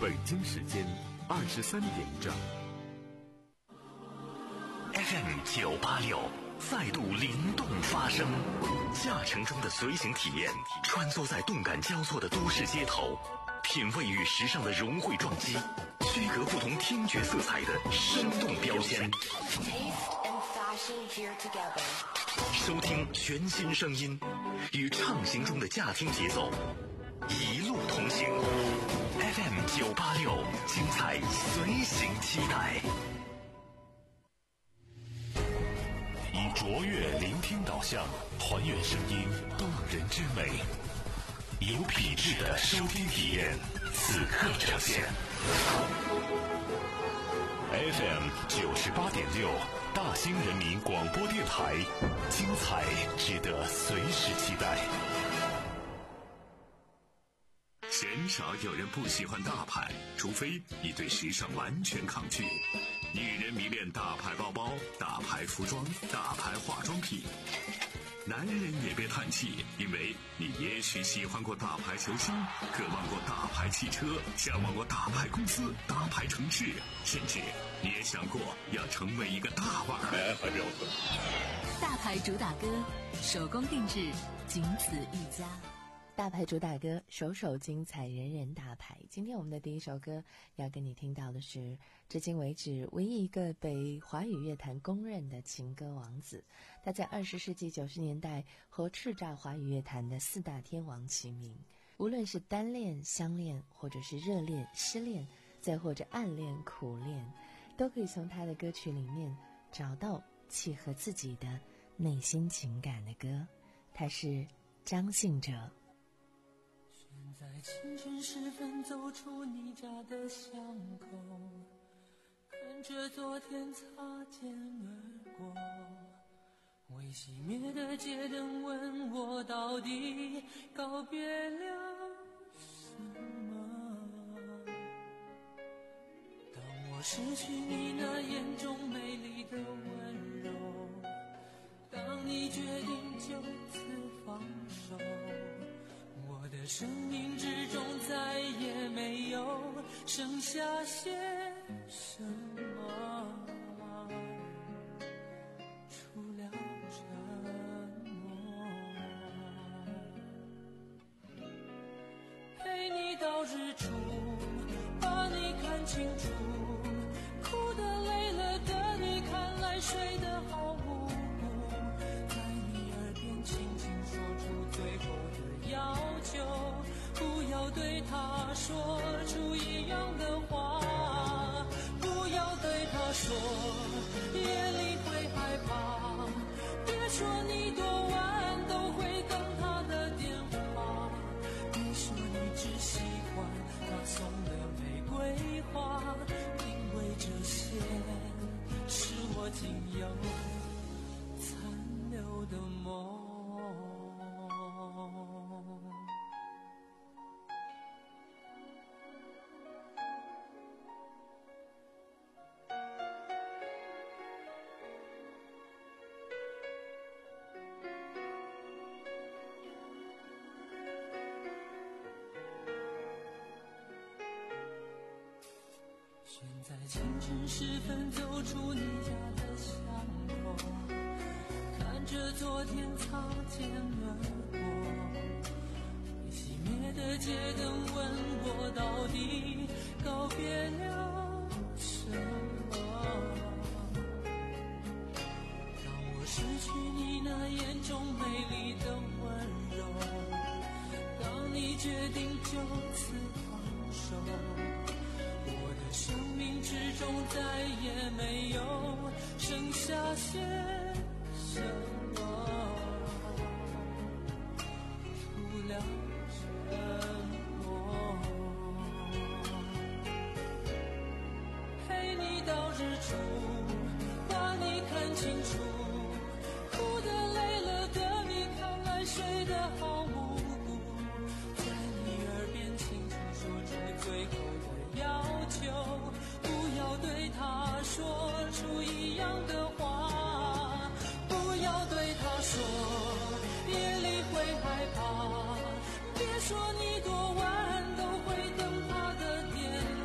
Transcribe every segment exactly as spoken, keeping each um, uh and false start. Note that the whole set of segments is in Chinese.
北京时间二十三点整。 F M 九八六再度灵动发声，驾乘中的随行体验，穿梭在动感交错的都市街头，品味与时尚的融汇撞击，区隔不同听觉色彩的生动标签。收听全新声音，与畅行中的驾听节奏，一路同行。F M 九八六，精彩随行期待。以卓越聆听导向，还原声音动人之美，有品质的收听体验，此刻呈现。F M 九十八点六，大兴人民广播电台，精彩值得随时期待。 鲜少有人不喜欢大牌，除非你对时尚完全抗拒。女人迷恋大牌包包、大牌服装、大牌化妆品。男人也别叹气，因为你也许喜欢过大牌球星，渴望过大牌汽车，向往过大牌公司、大牌城市，甚至你也想过要成为一个大腕儿。还标准。 大牌主打歌，手工定制，仅此一家。 大牌主打歌，首首精彩，人人大牌。今天我们的第一首歌要跟你听到的是至今为止唯一一个被华语乐坛公认的情歌王子。他在二十世纪九十年代和叱咤华语乐坛的四大天王齐名，无论是单恋、相恋，或者是热恋、失恋，再或者暗恋、苦恋，都可以从他的歌曲里面找到契合自己的内心情感的歌。他是张信哲。 选在清晨时分走出你家的巷口，看着昨天擦肩而过，未熄灭的街灯问我到底告别了什么。当我失去你那眼中美丽的温柔，当你决定就此放手，我的生命之中再也没有剩下些什么，除了沉默。陪你到日出，把你看清楚，哭得累了的你看来睡得好无辜，在你耳边轻轻说出最后的要求，不要对他说出一样的话，不要对他说夜里会害怕，别说你多晚都会等他的电话，别说你只喜欢他送的玫瑰花，因为这些是我仅有残留的梦。选在清晨时分走出你家的巷口，看着昨天擦肩而过，未熄灭的街灯问我到底告别了什么。当我失去你那眼中美丽的温柔，当你决定就此放手，我的生命之中再也没有剩下些什么，除了沉默。陪你到日出，把你看清楚，哭得累了的你看来睡得好无辜，在你耳边轻轻说出最后的要求，不要对他说出一样的话，不要对他说夜里会害怕，别说你多晚都会等他的电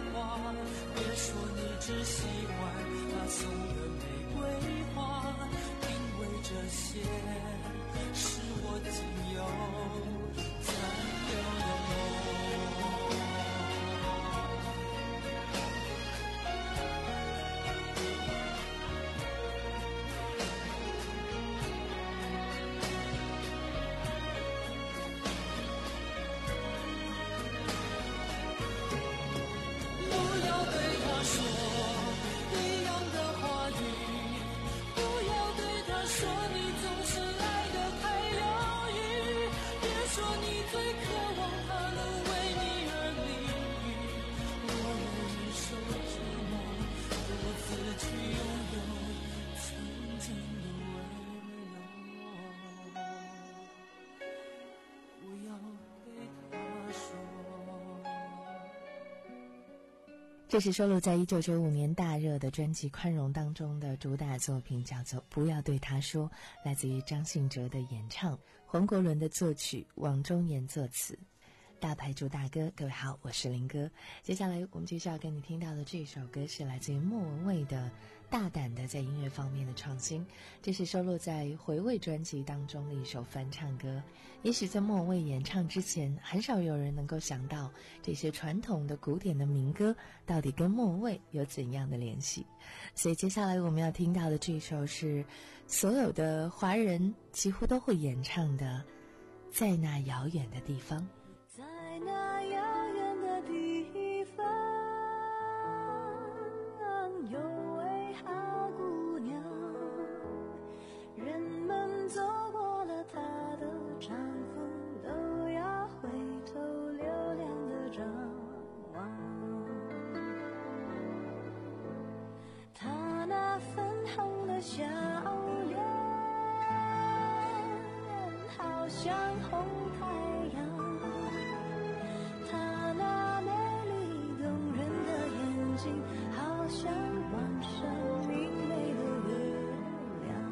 只喜欢他送的玫瑰花，因为这些是我仅有残留的梦。不要对他说一样的话语，不要对他说你总是来得太疗愈，别说你最渴望他能为你而淋雨，我愿意受折磨，独自去拥有曾经的温柔，不要对他说。 这是收录在一九九五年大热的专辑《宽容》当中的主打作品，叫做《不要对他说》，来自于张信哲的演唱，黄国伦的作曲，王中言作词。大牌主打歌，各位好，我是林哥。接下来我们继续要跟你听到的这首歌是来自于莫文蔚的大胆的在音乐方面的创新，这是收录在回味专辑当中的一首翻唱歌。也许在莫文蔚演唱之前，很少有人能够想到这些传统的古典的民歌到底跟莫文蔚有怎样的联系。所以接下来我们要听到的这首是所有的华人几乎都会演唱的《在那遥远的地方》。 在那遥远的地方，有位好姑娘，人们走过了她的帐篷，都要回头流连的张望。她那粉红的笑脸，好像红太阳。好像晚上明媚的月亮，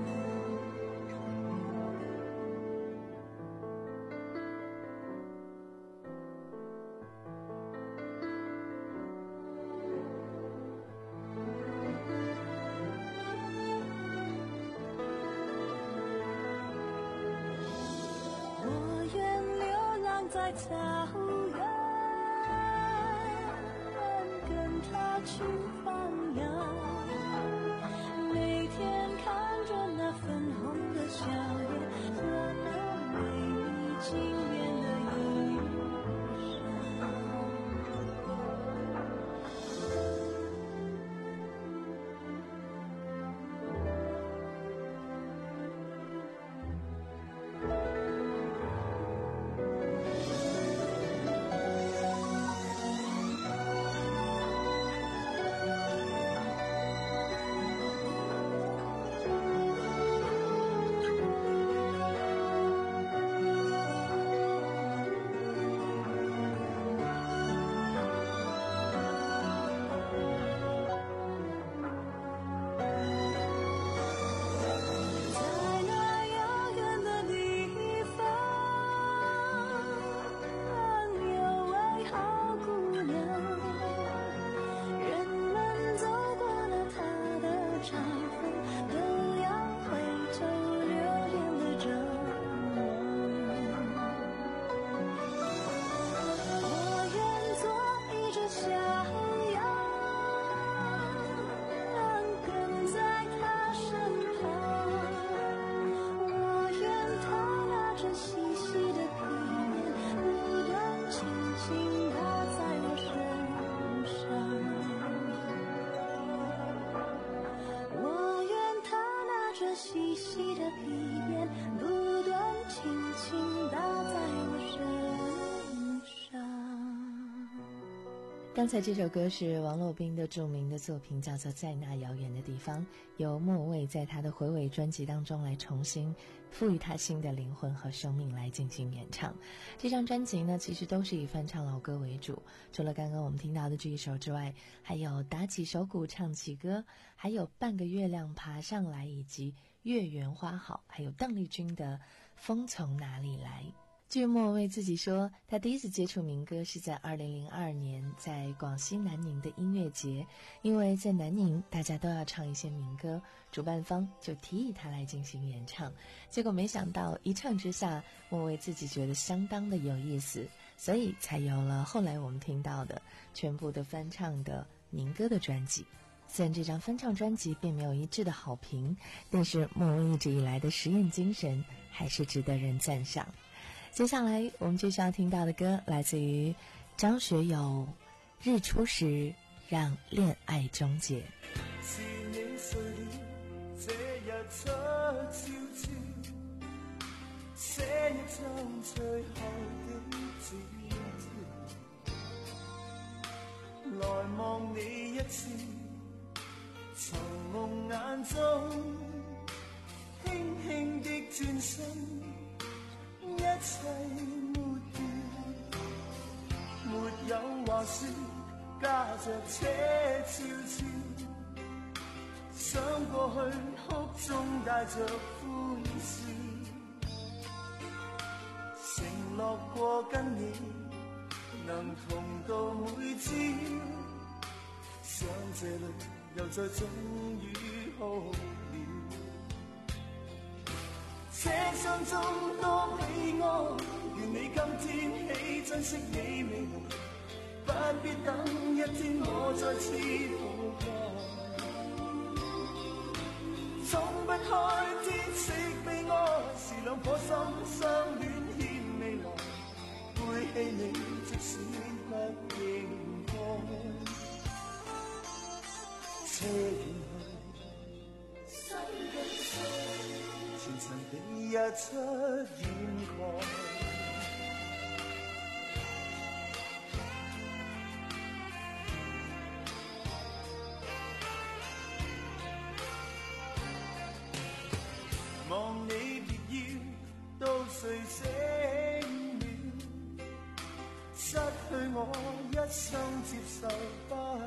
我愿流浪在草原，去放羊，每天看着那粉红的笑脸和那美丽轻便的衣细细的皮鞭不断轻轻打在我身上。 刚才这首歌是王洛宾的著名的作品，叫做《在那遥远的地方》，由莫文蔚在他的回味专辑当中来重新赋予他新的灵魂和生命来进行演唱。这张专辑呢，其实都是以翻唱老歌为主，除了刚刚我们听到的这一首之外，还有打起手鼓唱起歌，还有半个月亮爬上来，以及月圆花好，还有邓丽君的风从哪里来。 据莫文蔚自己说，他第一次接触民歌是在二零零二年在广西南宁的音乐节，因为在南宁大家都要唱一些民歌，主办方就提议他来进行演唱。结果没想到一唱之下，莫文蔚自己觉得相当的有意思，所以才有了后来我们听到的全部的翻唱的民歌的专辑。虽然这张翻唱专辑并没有一致的好评，但是莫文蔚一直以来的实验精神还是值得人赞赏。接下来我们继续要听到的歌来自于张学友，日出时让恋爱终结。 是你睡了，这日出悄悄寫一張最後的字條，來望你一次，從夢眼中輕輕的轉身，一切抹掉，沒有話說，駕着車悄悄，想過去哭中帶着歡笑，承諾過跟你能同到每朝，想這裏又再終於好了。車廂中多悲哀，願你今天起珍惜你未來，不必等一天我再次回來。衝不開天色悲哀，是兩顆心相戀欠未來，背棄你即使不應該。車遠去，心更碎，前塵被日出掩蓋。望你別要到睡醒了，失去我一生接受不了。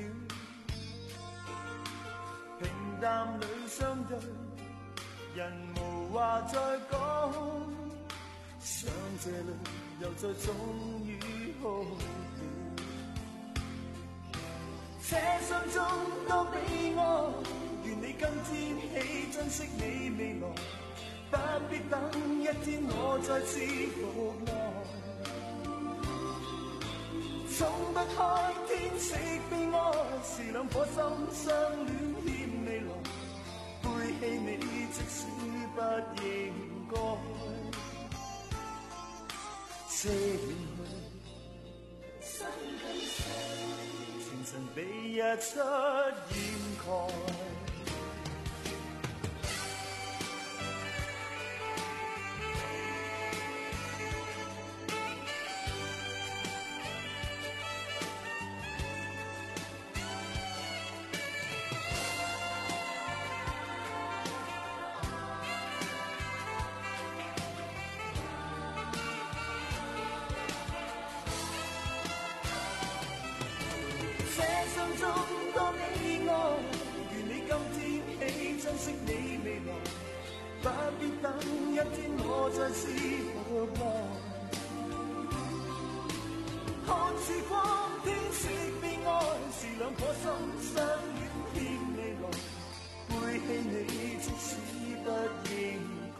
平淡裏相對，人無話再講，想這裏又再終於好了。車廂中多悲哀，願你今天起珍惜你未來，不必等一天我再次復來。衝不開天色悲哀，是兩顆心相戀欠未來，背棄你即使不應該。車遠去，心更碎，前塵被日出掩蓋。中多悲哀，願你今天起珍惜你未來，不必等一天我再次復來。看曙光天色悲哀，是兩顆心相戀欠未來，背棄你即使不應該。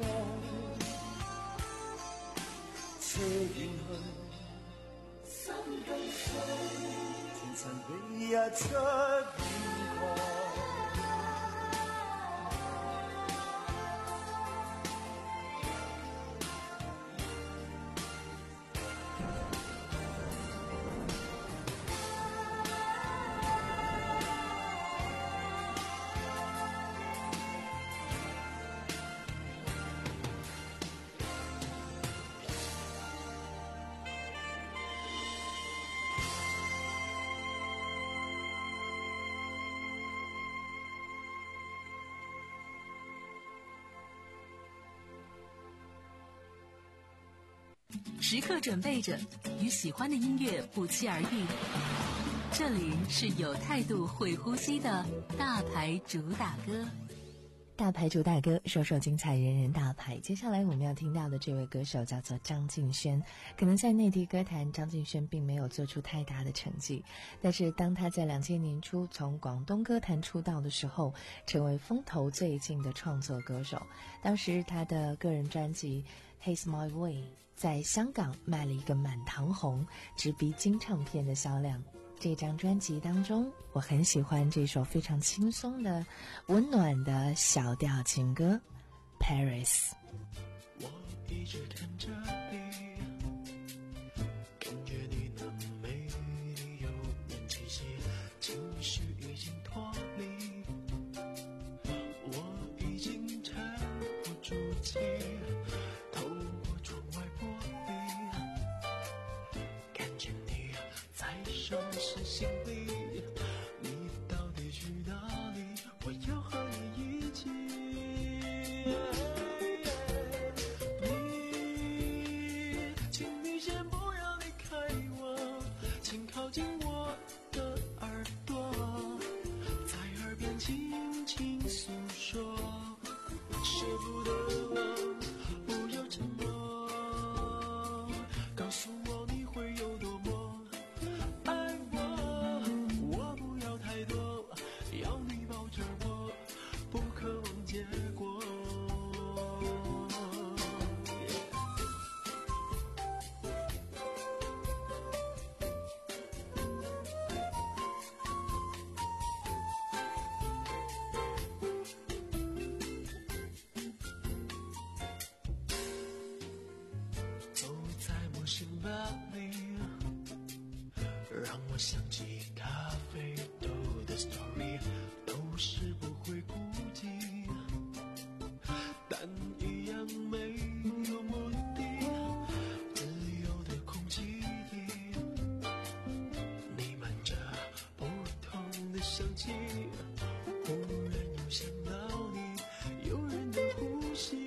車遠去，心更碎，前塵被日出掩蓋。 时刻准备着与喜欢的音乐不期而遇。这里是有态度会呼吸的大牌主打歌。 大牌主打歌，首首精彩，人人大牌。接下来我们要听到的这位歌手叫做张敬轩。可能在内地歌坛，张敬轩并没有做出太大的成绩，但是当他在两千年初从广东歌坛出道的时候，成为风头最劲的创作歌手。当时他的个人专辑《He's My Way》在香港卖了一个满堂红，直逼金唱片的销量。这张专辑当中，我很喜欢这首非常轻松的温暖的小调情歌 Paris。 我一直看着你，感觉你那美丽有点气息，情绪已经脱离，我已经沉不住气，透过窗外玻璃看见你在手是心里，你到底去哪里？我要和你一起。你，请你先不要离开我，请靠近我的耳朵，在耳边轻轻诉说，舍不得我，不要沉默，告诉我你会有多么爱我，我不要太多，要你抱着我，不渴望结果。走在陌生巴黎，让我想起咖啡豆的 story， 都是不会孤寂，但一样没有目的，自由的空气里弥漫着不同的香气，忽然又想到你诱人的呼吸。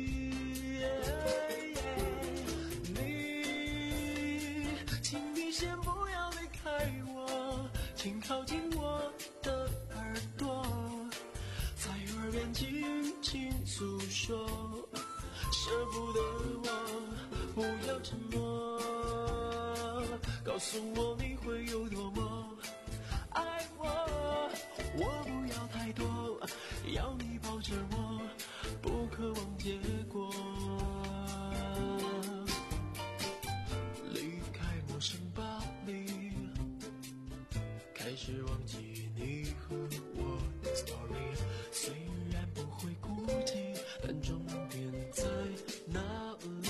请你先不要离开我，请靠近我的耳朵，在耳边轻轻诉说，舍不得我，不要沉默，告诉我你会有多么爱我，我不要太多，要你抱着我，不渴望结果。陌生巴黎，开始忘记你和我的 story， 虽然不会孤寂，但终点在哪里？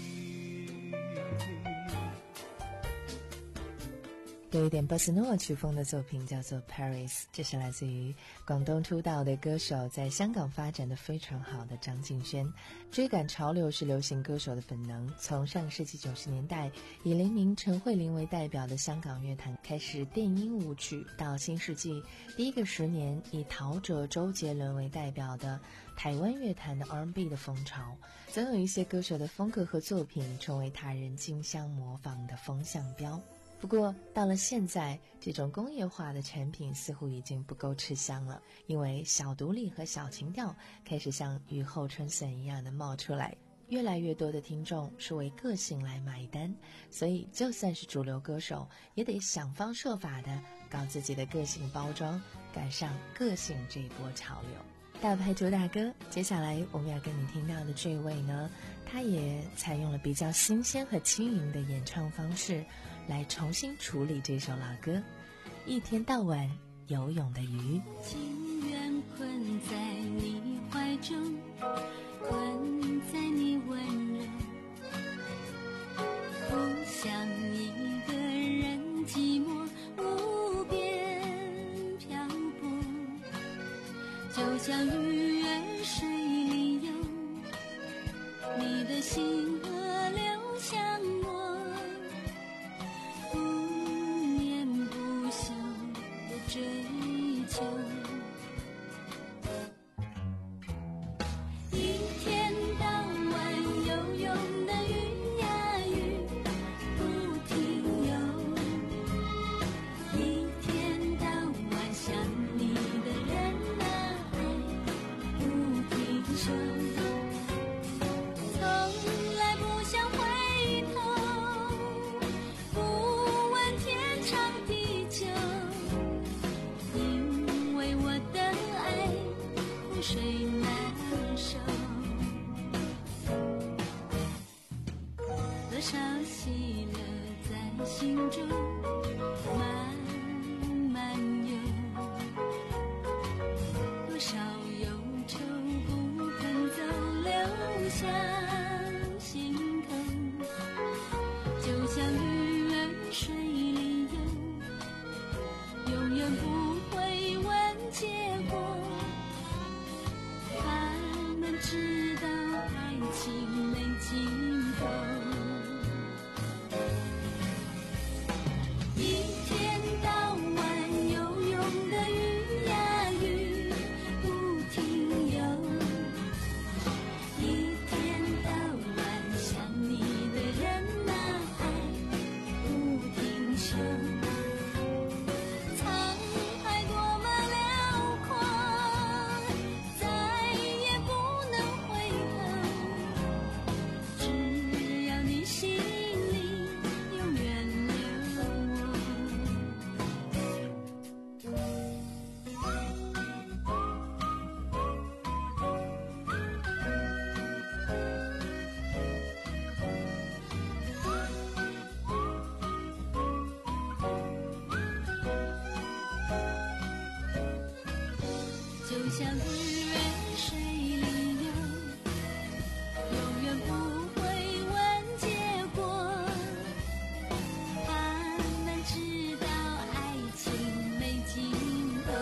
有一点波斯诺曲风的作品叫做 Paris， 这是来自于广东出道的歌手，在香港发展的非常好的张敬轩。追赶潮流是流行歌手的本能，从上个世纪九十年代以黎明、陈慧琳为代表的香港乐坛开始电音舞曲，到新世纪第一个十年以陶喆、周杰伦为代表的台湾乐坛的 R and B 的风潮，总有一些歌手的风格和作品成为他人竞相模仿的风向标。不过到了现在，这种工业化的产品似乎已经不够吃香了，因为小独立和小情调开始像雨后春笋一样的冒出来，越来越多的听众是为个性来买单，所以就算是主流歌手也得想方设法的搞自己的个性包装，赶上个性这一波潮流。大牌主打歌，接下来我们要跟你听到的这位呢，他也采用了比较新鲜和轻盈的演唱方式来重新处理这首老歌。一天到晚游泳的鱼， 情愿困在你怀中，困在你温柔，不想一个人寂寞无边漂泊，就像鱼儿水里游，你的心河流向我，不眠不休的追求。一天到晚游泳的鱼呀鱼，不停游，一天到晚想你的人啊远不会问结果，他们知道爱情没尽头。一天到晚游泳的鱼呀鱼不停游，一天到晚想你的人啊爱不停休。沧海多么辽阔，再也不能回头，只要你心里永远留我。就像日月水里流，永远不会问结果，他们知道爱情没尽头。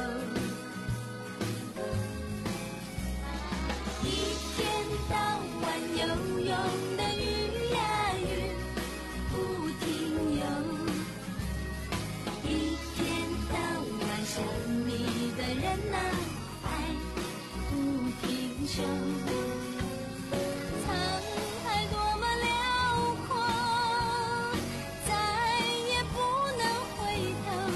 一天到晚游泳的鱼呀鱼不停游，一天到晚想你的人啊爱不停休。沧海多么辽阔，再也不能回头，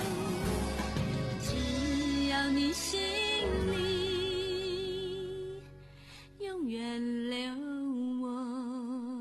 只要你心里永远留我。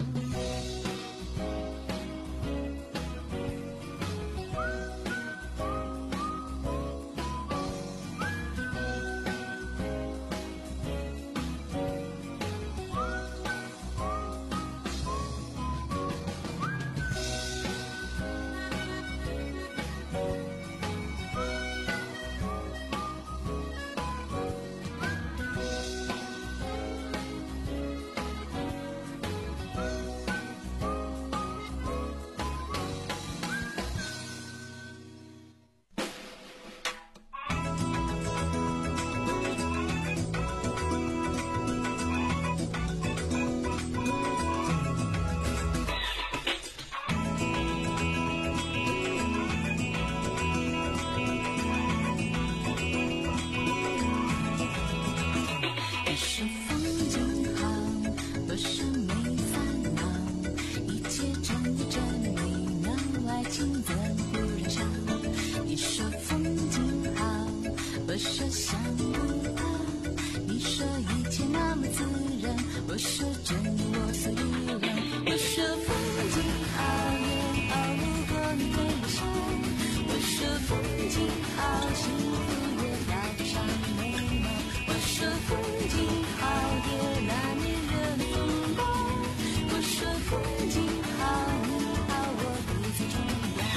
你说风景好，我说没烦恼，一切真的真美妙，爱情怎不燃烧？你说风景好，我说想不到，你说一切那么自然，我说真我所以然。我说风景好也好，如果你对我笑，我说风景好，幸福也搭不上眉毛。我说风景好也难免惹你风暴，我说风景好你好我不最重要。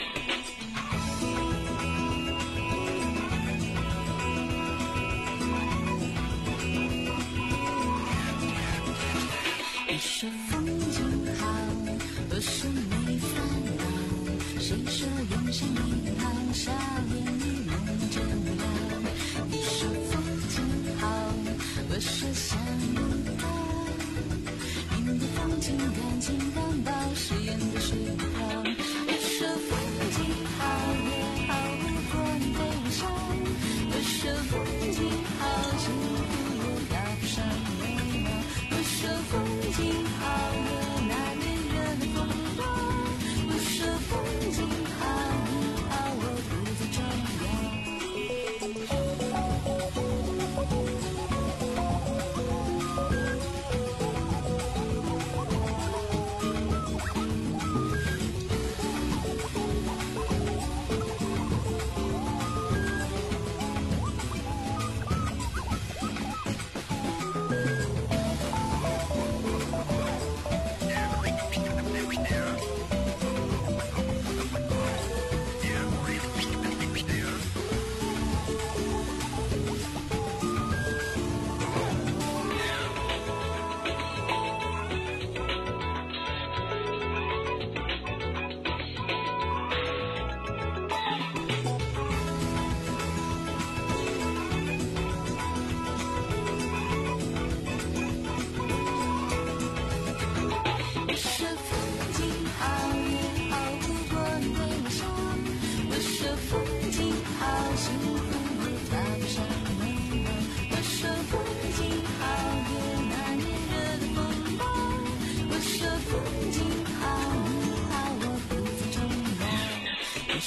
你说风景好，我说没烦恼，谁说人生一行笑脸与梦真了？你说风景好，我说想不到，你的风景感情担保是演的水泡。我说风景好也好，如果你对我笑，我说风景好，幸福也搭不上眉毛。我说风景好也难免惹你风暴，我说风景好你好我不再重要。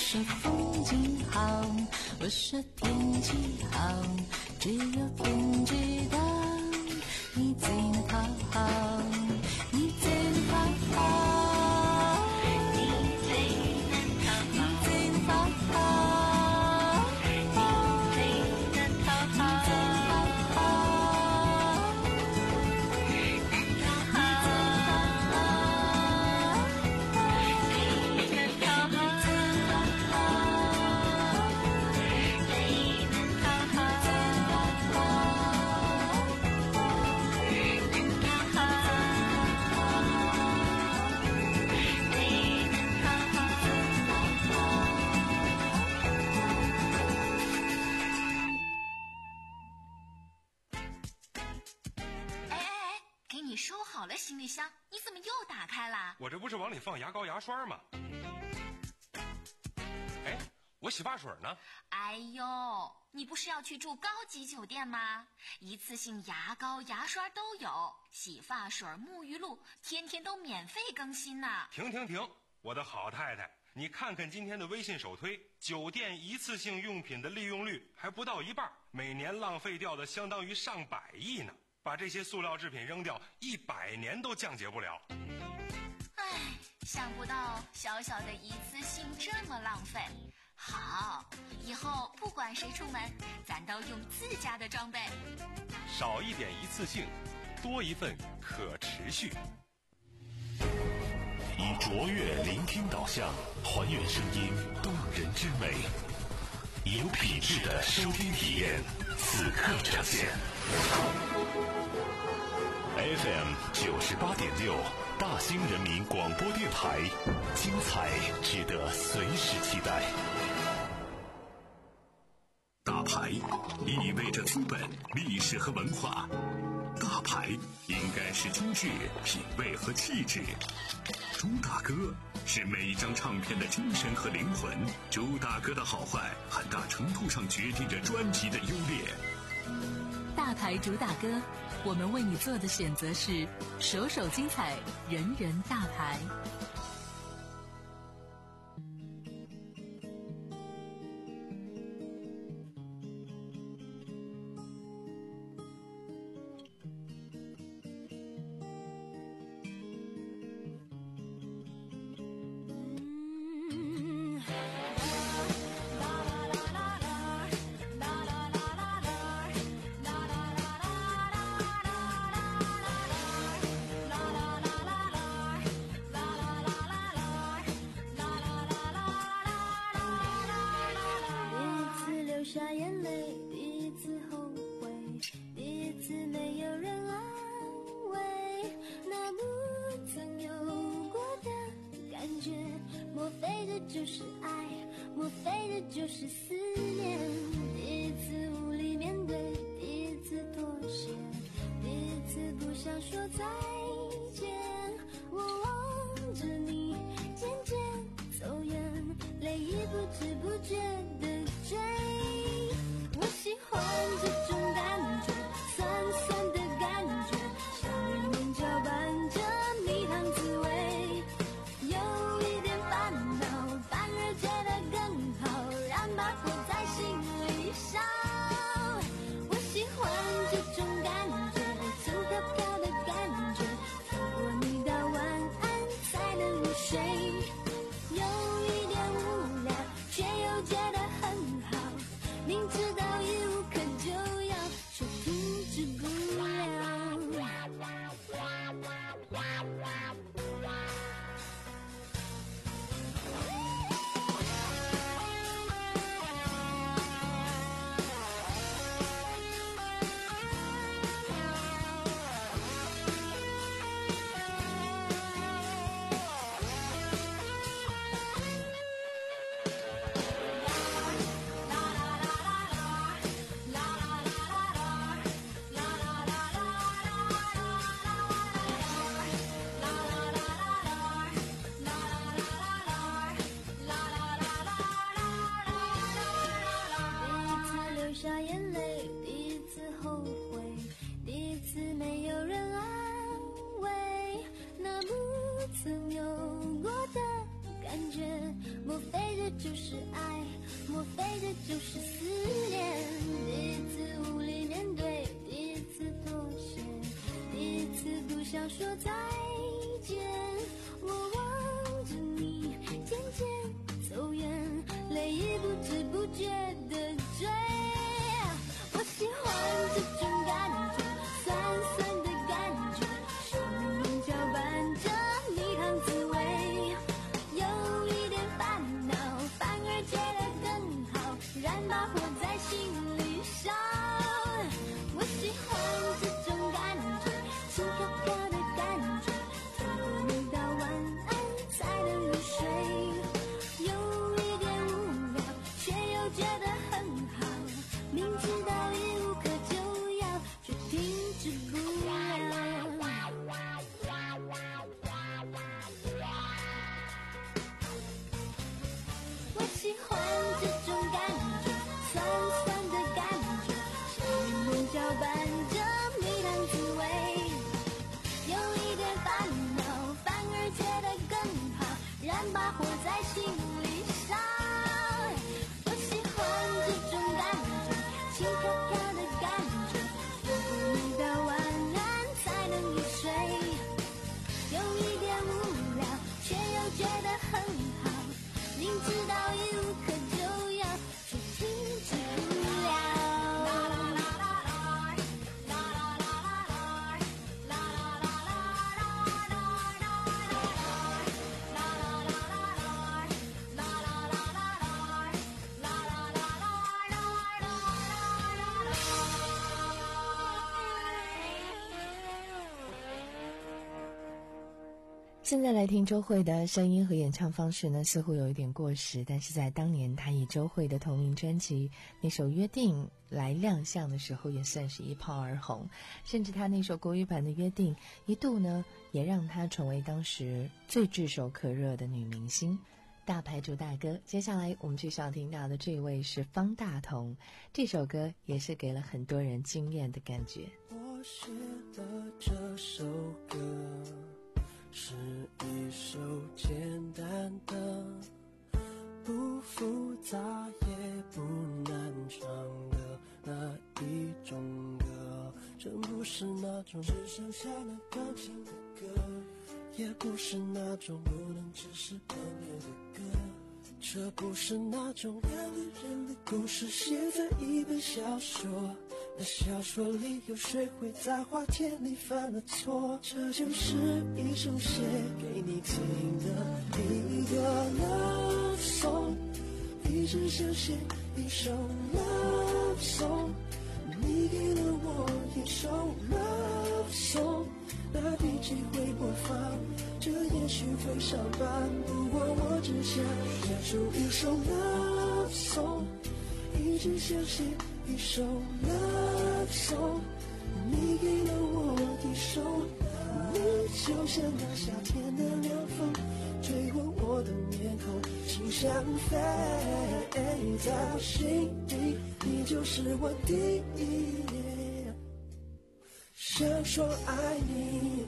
说风景好，我说天气好，只有天知道你最能讨好，你最能讨好，你最能讨好，你最能讨好，你最能讨好， 我这不是往里放牙膏牙刷吗？哎，我洗发水呢？ 哎呦，你不是要去住高级酒店吗？一次性牙膏牙刷都有，洗发水沐浴露天天都免费更新呢。 停停停，我的好太太，你看看今天的微信首推，酒店一次性用品的利用率还不到一半，每年浪费掉的相当于上百亿呢。把这些塑料制品扔掉，一百年都降解不了。 唉，想不到小小的一次性这么浪费。好，以后不管谁出门，咱都用自家的装备。 少一点一次性，多一份可持续。 以卓越聆听导向，还原声音动人之美，有品质的收听体验，此刻呈现。F M 九十八点六，大兴人民广播电台，精彩值得随时期待。 大牌意味着资本、历史和文化，大牌应该是精致、品味和气质。朱大哥是每一张唱片的精神和灵魂，朱大哥的好坏很大程度上决定着专辑的优劣。 大牌主打歌，我们为你做的选择是首首精彩，人人大牌。 下眼泪，第一次后悔，第一次没有人安慰，那不曾有过的感觉，莫非这就是爱，莫非这就是思念，第一次无力面对，第一次妥协，第一次不想说再见，我望着你渐渐走远，泪已不知不觉的追，我喜欢这种感觉，酸酸的感觉，像人面搅拌着蜜糖滋味，有一点烦恼，反而觉得更好，让它活在心里烧。我喜欢这种感觉，轻飘飘的感觉， 就是思念。第一次无力面对，第一次妥协，第一次不想说再见。我望着你渐渐走远，泪已不知不觉的追。我喜欢这种感觉，酸酸的感觉，生命搅拌着蜜糖滋味，有一点烦恼，反而觉得更好，燃把火在心里烧。我喜欢这种感觉，轻飘飘的感觉，从过你到晚安才能入睡，有一点无聊，却又觉得很好，明知道已无可救药，却停止不了。我喜欢这种感觉，酸酸的感觉，生命搅拌着蜜糖滋味，有一点烦恼，反而觉得更好，燃把火在心里烧。我喜欢这种感觉，轻飘飘的感觉，从过你到晚安才能入睡，有一点无聊，却又觉得很好，明知道已无可救药，却停止不了。 现在来听周蕙的声音和演唱方式呢，似乎有一点过时，但是在当年她以周蕙的同名专辑那首《约定》来亮相的时候，也算是一炮而红。甚至她那首国语版的《约定》一度呢，也让她成为当时最炙手可热的女明星。大牌主大歌，接下来我们继续要听到的这位是方大同，这首歌也是给了很多人惊艳的感觉。 我写的这首歌是一首简单的，不复杂也不难唱的那一种歌，真不是那种只剩下了感情的歌，也不是那种不能只是朋友的歌，这不是那种两个人的故事写在一本小说，那小说里有谁会在花田里犯了错，这就是一首写给你听的一个 love song， 一直想写一首 love song， 你给了我一首 love song， 那 D J 会播放，这也许会上班，不过我只想写出一首 love song， 一直想写一首 love song， 你给了我一首，你就像那夏天的凉风，吹过我的面孔，心像飞，在我心底，你就是我第一，想说爱你。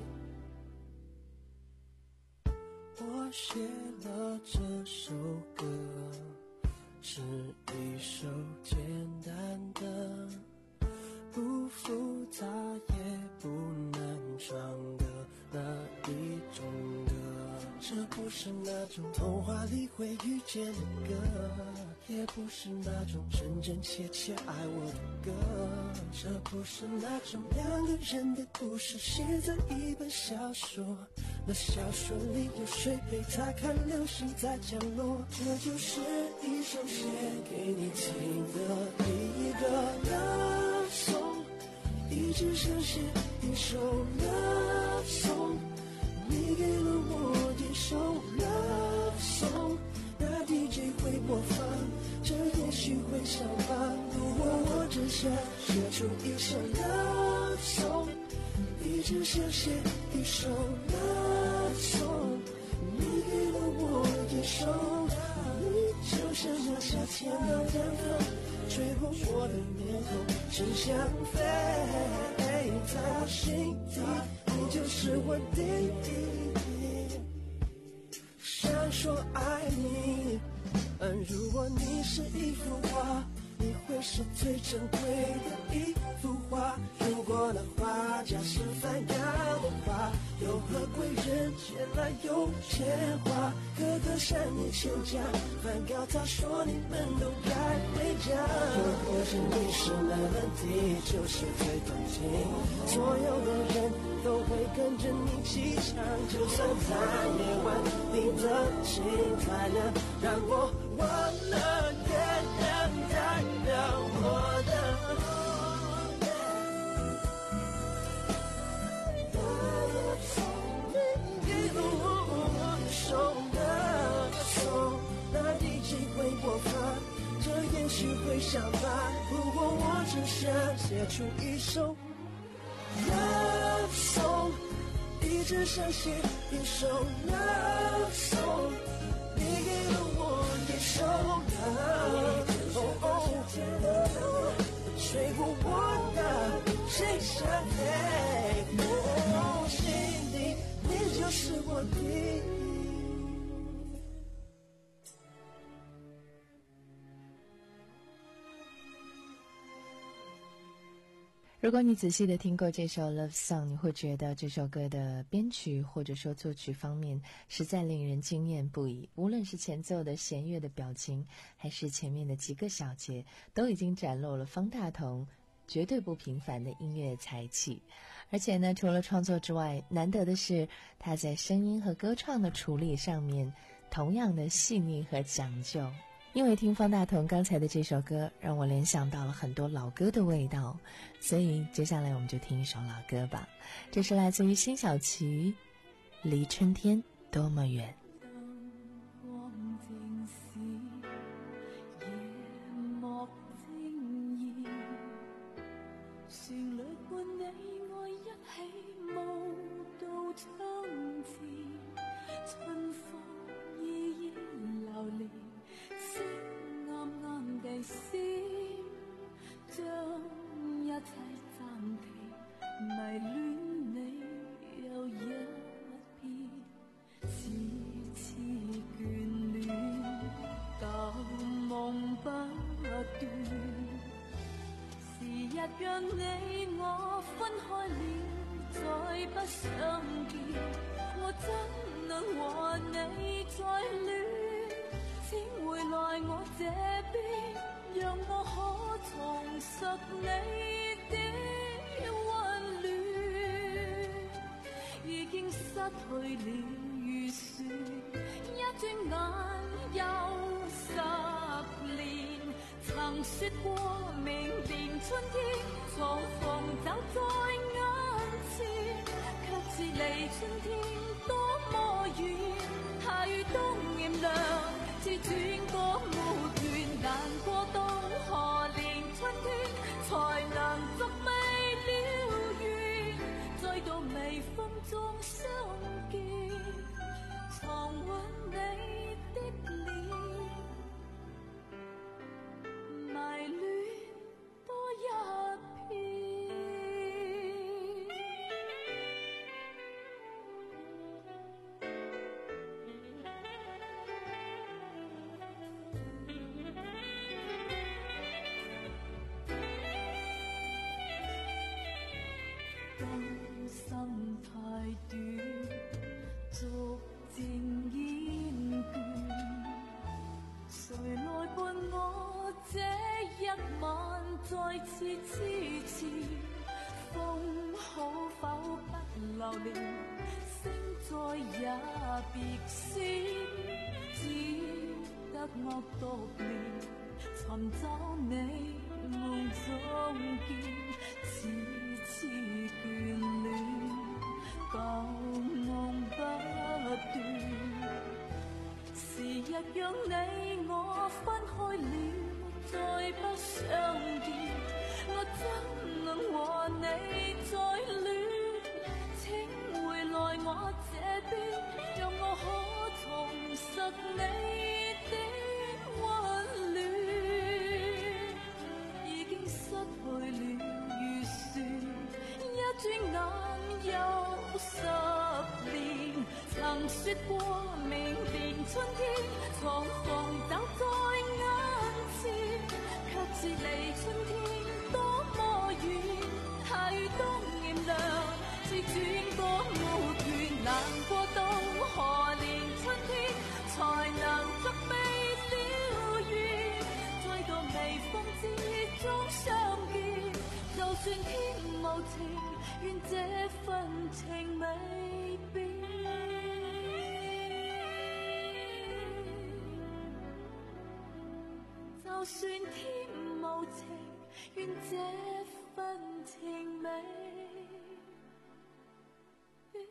我写了这首歌，是一首简单的，不复杂也不难唱的那一种歌，这不是那种童话里会遇见的歌，也不是那种真真切切爱我的歌，这不是那种两个人的故事写在一本小说，那小说里有谁陪他看流星在降落，这就是一首写给你听的一个 love song， 一直想写一首 love song， 你给了我一首 love song， 那 D J 会播放，这也许会上班，不过我只想写出一首 love song， 一直想写一首 love song， 你给了我一首，你就像那夏天的凉风，吹过我的面孔，真想飞，在我心底，你就是我第一，想说爱你。 嗯，如果你是一幅画，你会是最珍贵的一幅画。如果那画家是梵高的话，有何贵人前来有钱花？哥哥向你请假，梵高他说你们都该回家。又或者你是那个地就是最动听，所有的人都会跟着你起唱，就算在夜晚你的心太亮，让我忘了月亮代表我的。那 D J 会播放，这也许会想法。不过我只想写出一首 love song， 一直想写一首 love song， 你给了我一首 love， 哦哦，吹过我的心上黑，我心里你就是我的。 如果你仔细的听过这首 Love Song， 你会觉得这首歌的编曲或者说作曲方面实在令人惊艳不已。无论是前奏的弦乐的表情，还是前面的几个小节，都已经展露了方大同绝对不平凡的音乐才气。而且呢，除了创作之外，难得的是他在声音和歌唱的处理上面同样的细腻和讲究。因为听方大同刚才的这首歌，让我联想到了很多老歌的味道，所以接下来我们就听一首老歌吧。这是来自于辛晓琪，《离春天多么远》。 讓你我分開了，再不相見，我怎能和你再戀？請回來我這邊，讓我可重拾你的溫暖。已經失去了預算，一轉眼又十年。曾說過明年春天重逢就在眼前，卻是離春天多麼遠。夏與冬炎涼，似轉個沒完，難過到何年春天才能觸眉了緣，再到微風中相見，重溫你的臉。迷戀多一片。今生太短，逐漸厭倦，誰來伴我這一晚再次痴纏？風好否不留戀，星再也別閃，只得我獨憐，尋找你夢中見，次次眷戀，舊夢不斷。時日讓你我分開了，再不相見，我怎能和你再戀？請回來我這邊，讓我可重拾你的溫暖。已經失去了預算，一轉眼又十年。曾曾说过明年春天重逢就在眼前，却是离春天多么远，提冬炎凉，是转过没权，难过到何年春天才能作悲了缘，再度微风之中相見，就算天無情，願這份情未變。就算天無情，願這份情未變。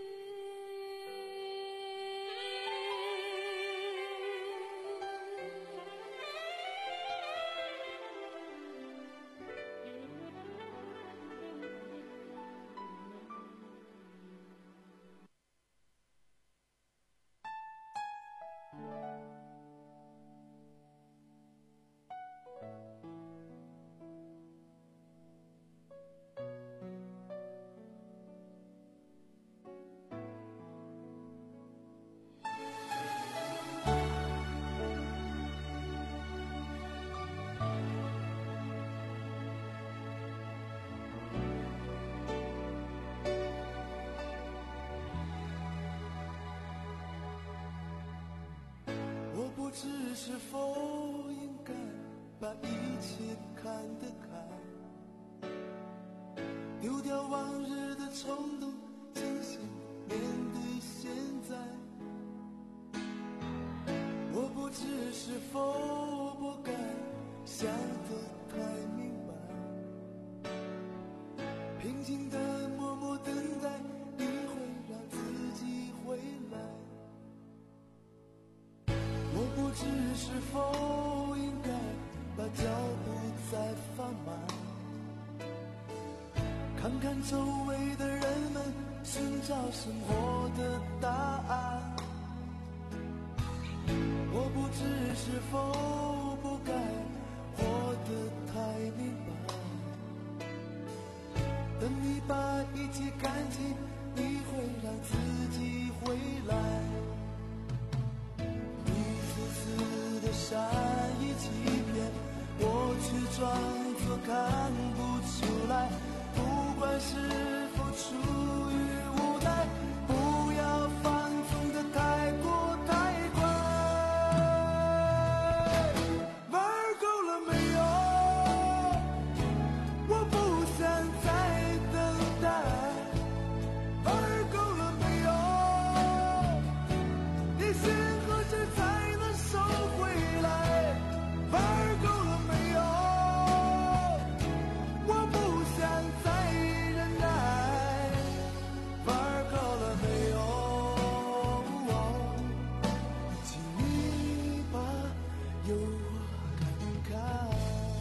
不知是否应该把一切看得开，丢掉往日的冲动，真心面对现在。我不知是否不该想得太明白，平静的默默等待，你会让自己回来。我不知是否应该把脚步再放慢，看看周围的人们，寻找生活的答案。我不知是否不该活得太明白，等你把一切看清，你会让自己回来。善意欺骗，我却装作看不出来。不管是否出于无奈，不要放纵得太过太快。玩够了没有？我不想再等待。玩够了没有？你先喝着才能收回。玩够了没有？我不想再忍耐。玩够了没有？请你把诱惑赶开。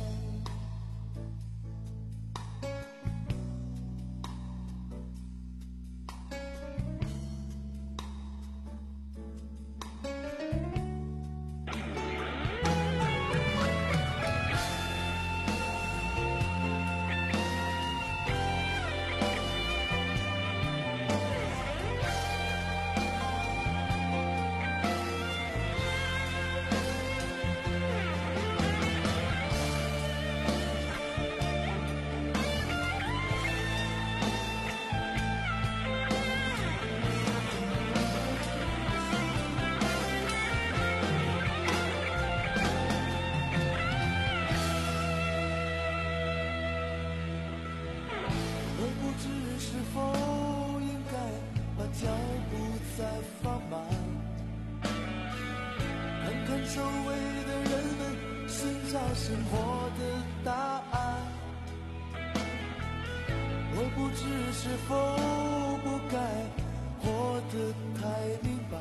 脚步再放慢，看看周围的人们，寻找生活的答案。我不知是否不该活得太明白，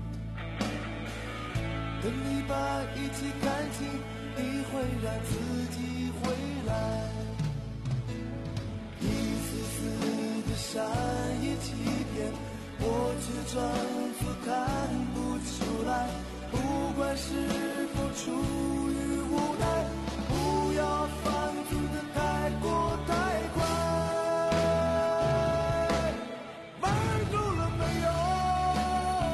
等你把一切看清，你会让自己回来。一丝丝的善意欺骗，我却装作看不出来。不管是否出于无奈，不要放纵得太过太快。玩够了没有？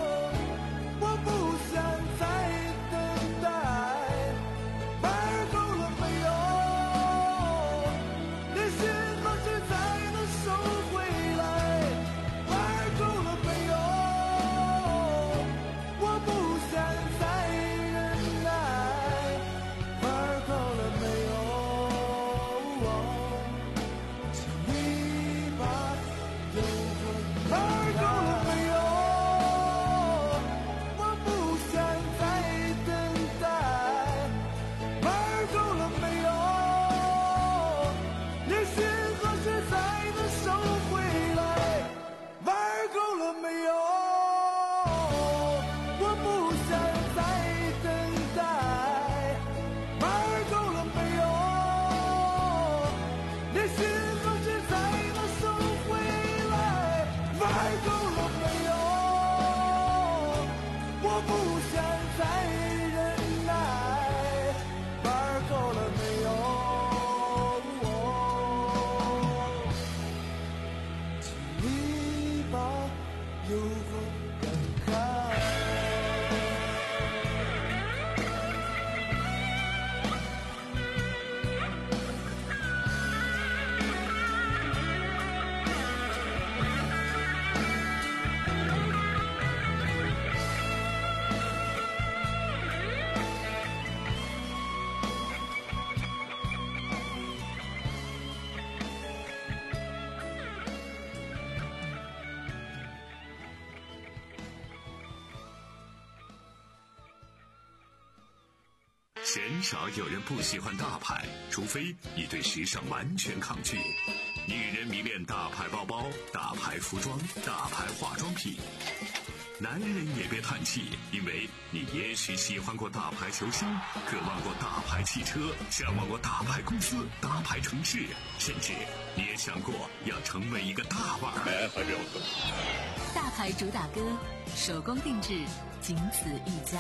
鲜少有人不喜欢大牌，除非你对时尚完全抗拒。女人迷恋大牌包包、大牌服装、大牌化妆品。男人也别叹气，因为你也许喜欢过大牌球星，渴望过大牌汽车，向往过大牌公司、大牌城市，甚至你也想过要成为一个大腕儿。 大牌主打歌，手工定制，仅此一家。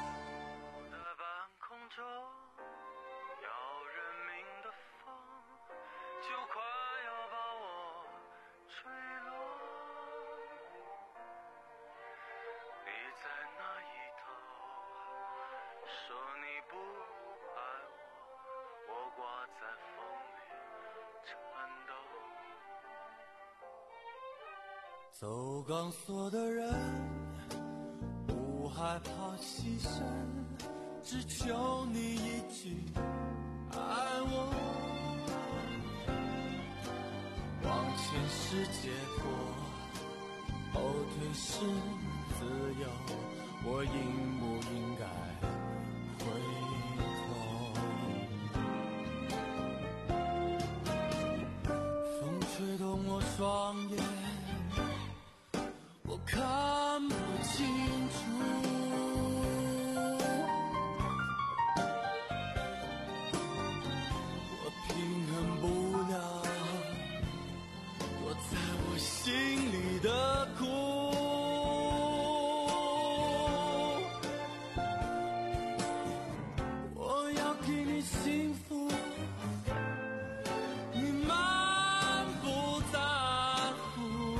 走钢索的人不害怕牺牲，只求你一句爱我。往前是解脱，后退是自由，我应不应该回头？风吹动我双眼，我看不清楚，我平衡不了躲在我心里的苦。我要给你幸福，你满不在乎。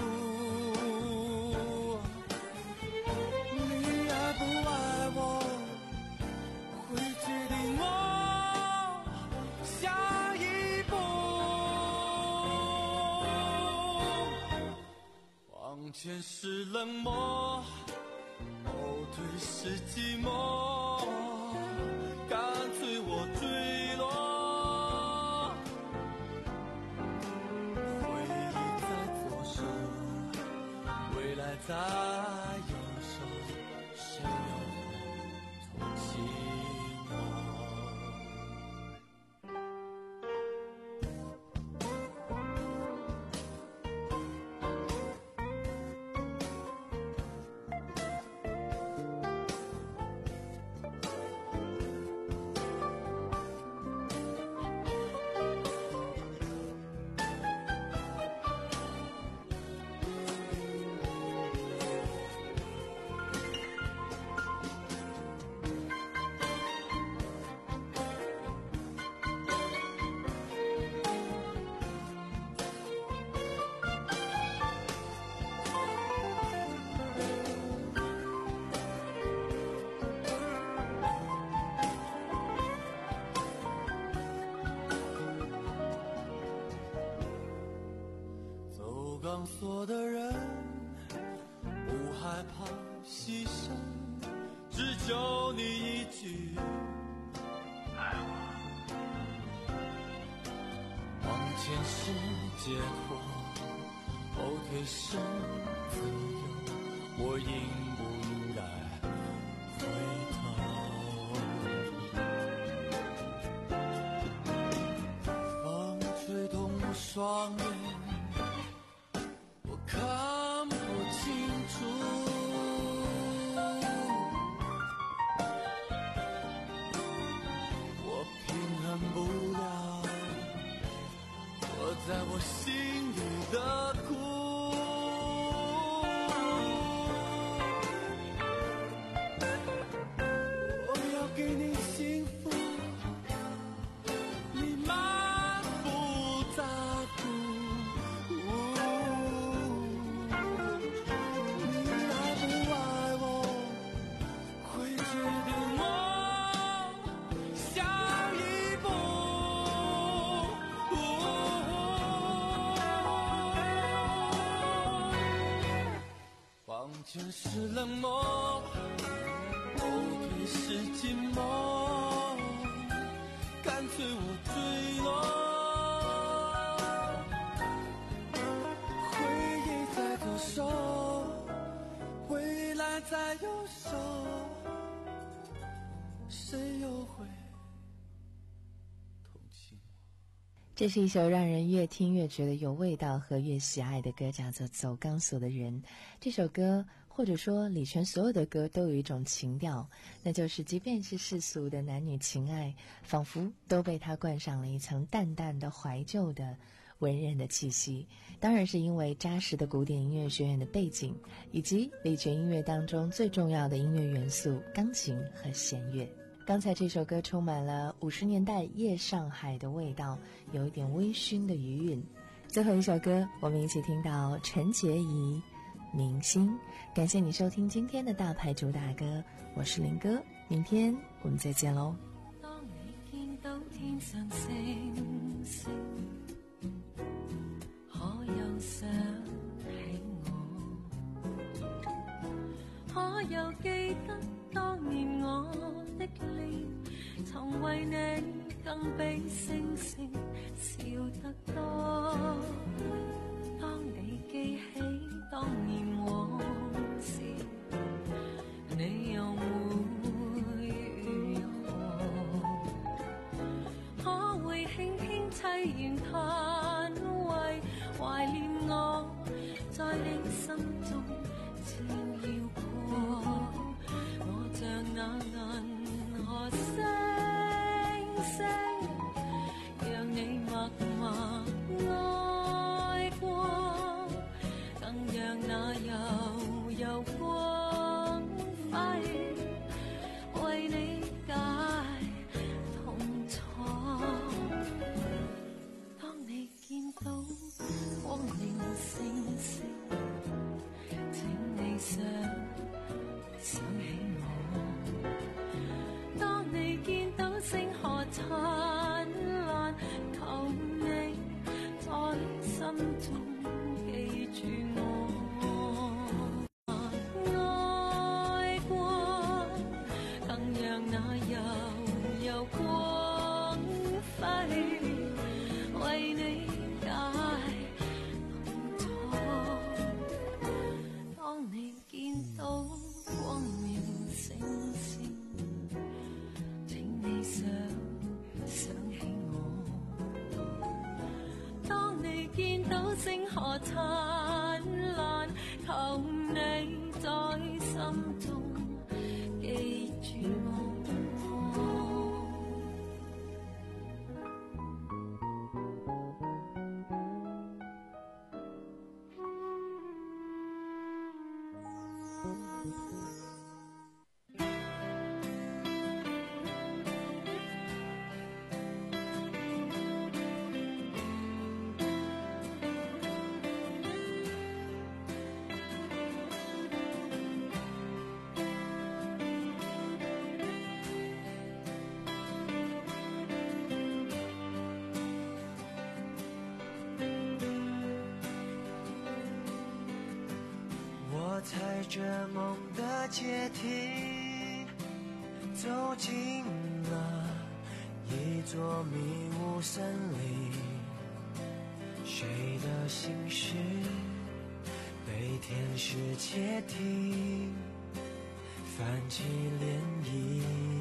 你爱不爱我，会决定我下一步。往前是冷漠，后退是寂寞，干脆我坠落。回忆在左手，未来在右手，谁又同情我？走钢索的人不害怕牺牲，只求你一句爱我。往前是解脱，后退是自由，我应不应该回头？风吹动我双眼，我看不清楚，我平衡不了我在我心里的苦。我要给你幸福，你满不在乎。往前是冷漠，后退是寂寞，干脆我坠落。回忆在左手，未来在右手，谁又会这是一首让人越听越觉得有味道和越喜爱的歌，叫做《走钢索的人》。这首歌或者说李泉所有的歌都有一种情调，那就是即便是世俗的男女情爱，仿佛都被他冠上了一层淡淡的怀旧的文人的气息。当然是因为扎实的古典音乐学院的背景，以及李泉音乐当中最重要的音乐元素钢琴和弦乐。刚才这首歌充满了五十年代夜上海的味道，有一点微醺的余韵。最后一首歌，我们一起听到陈洁仪《明星》。感谢你收听今天的大牌主打歌，我是林哥，明天我们再见喽。 當你見到天上星星，可有想起我？可有記得當年我的臉，曾為你更比星星笑得多？當你記起當年往事，你又會如何？可會輕輕凄然嘆為懷念我，在你心中纏繞過？我像那銀河星星，讓你默默愛過，更讓那悠悠光輝為你解痛楚。當你見到光明星星，請你想想起我。當你見到星河燦爛，求你在心中記住我。愛過，更讓那悠悠光輝為你解痛楚。當你見到光明星星，請你想想起我。當你見到星河燦爛，求你在心中記住我。 我踩着梦的阶梯，走进了一座迷雾森林。谁的心事被天使窃听，泛起涟漪。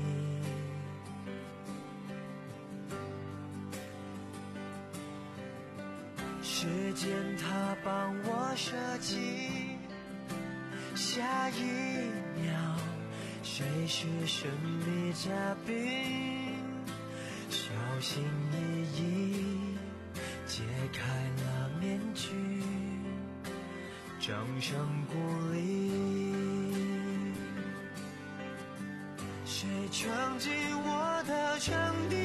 时间它帮我设计，下一秒谁是神秘嘉宾，小心翼翼揭开了面具，掌声鼓励。谁闯进我的场地，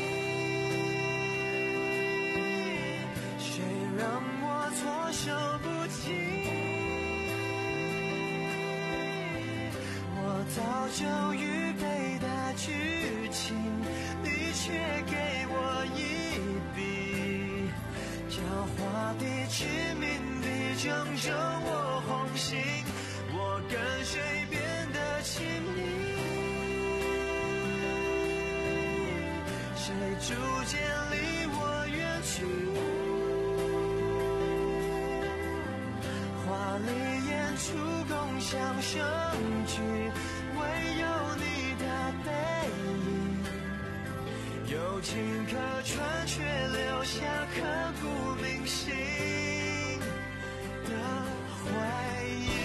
谁让我措手不及，我早就预备的剧情，你却给我一笔狡猾的致命的拯救我红心，我跟谁变得亲密，谁逐渐离我远去，华丽演出共享盛举，唯有你的背影有情可穿，却留下刻骨铭心的怀疑。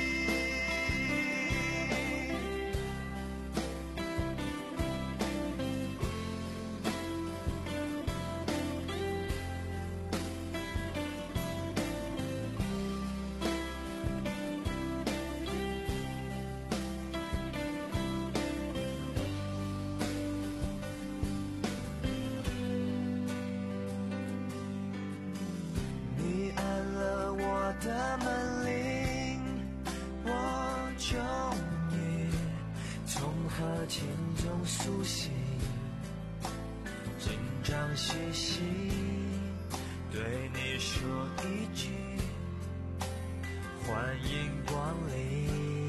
的门铃，我终于从和情中苏醒，紧张兮兮对你说一句，欢迎光临。